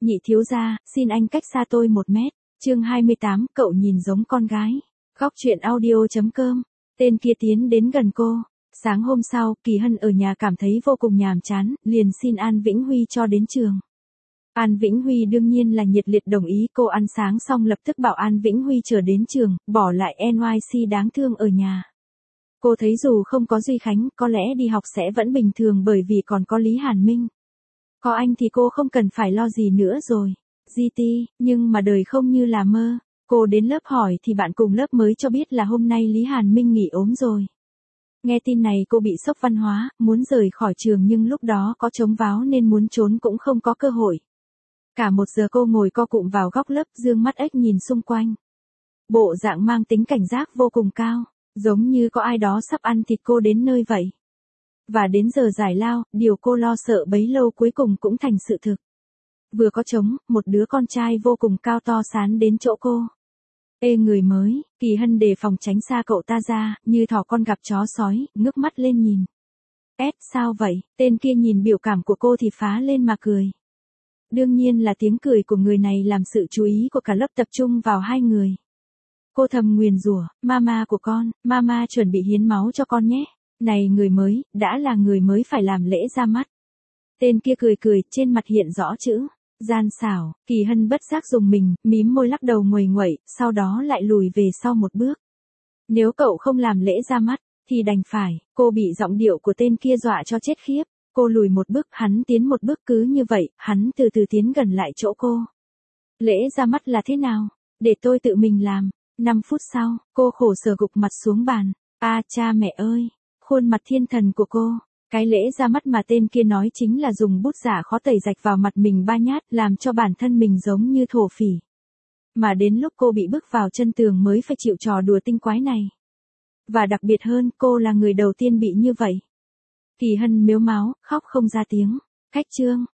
Nhị thiếu gia, xin anh cách xa tôi 1 mét. Chương 28, cậu nhìn giống con gái. Góc truyện audio.com. Tên kia tiến đến gần cô. Sáng hôm sau, Kỳ Hân ở nhà cảm thấy vô cùng nhàm chán, liền xin An Vĩnh Huy cho đến trường. An Vĩnh Huy đương nhiên là nhiệt liệt đồng ý. Cô ăn sáng xong lập tức bảo An Vĩnh Huy chở đến trường, bỏ lại NYC đáng thương ở nhà. Cô thấy dù không có Duy Khánh, có lẽ đi học sẽ vẫn bình thường bởi vì còn có Lý Hàn Minh. Có anh thì cô không cần phải lo gì nữa rồi. GT, nhưng mà đời không như là mơ. Cô đến lớp hỏi thì bạn cùng lớp mới cho biết là hôm nay Lý Hàn Minh nghỉ ốm rồi. Nghe tin này cô bị sốc văn hóa, muốn rời khỏi trường nhưng lúc đó có trống váo nên muốn trốn cũng không có cơ hội. Cả 1 giờ cô ngồi co cụm vào góc lớp dương mắt ếch nhìn xung quanh. Bộ dạng mang tính cảnh giác vô cùng cao, giống như có ai đó sắp ăn thịt cô đến nơi vậy. Và đến giờ giải lao, điều cô lo sợ bấy lâu cuối cùng cũng thành sự thực. Vừa có trống, một đứa con trai vô cùng cao to sán đến chỗ cô. Ê người mới, Kỳ Hân đề phòng tránh xa cậu ta ra, như thỏ con gặp chó sói, ngước mắt lên nhìn. Sao vậy? Tên kia nhìn biểu cảm của cô thì phá lên mà cười. Đương nhiên là tiếng cười của người này làm sự chú ý của cả lớp tập trung vào hai người. Cô thầm nguyền rủa, mama của con, mama chuẩn bị hiến máu cho con nhé. Này người mới, đã là người mới phải làm lễ ra mắt. Tên kia cười cười, trên mặt hiện rõ chữ gian xảo. Kỳ Hân bất giác dùng mình, mím môi lắc đầu nguầy nguậy, sau đó lại lùi về sau một bước. Nếu cậu không làm lễ ra mắt, thì đành phải. Cô bị giọng điệu của tên kia dọa cho chết khiếp. Cô lùi một bước, hắn tiến một bước, cứ như vậy, hắn từ từ tiến gần lại chỗ cô. Lễ ra mắt là thế nào? Để tôi tự mình làm. 5 phút sau, cô khổ sở gục mặt xuống bàn. Cha mẹ ơi! Khuôn mặt thiên thần của cô. Cái lễ ra mắt mà tên kia nói chính là dùng bút giả khó tẩy rạch vào mặt mình 3 nhát, làm cho bản thân mình giống như thổ phỉ. Mà đến lúc cô bị bước vào chân tường mới phải chịu trò đùa tinh quái này. Và đặc biệt hơn, cô là người đầu tiên bị như vậy. Kỳ Hân mếu máo, khóc không ra tiếng. Cách chương.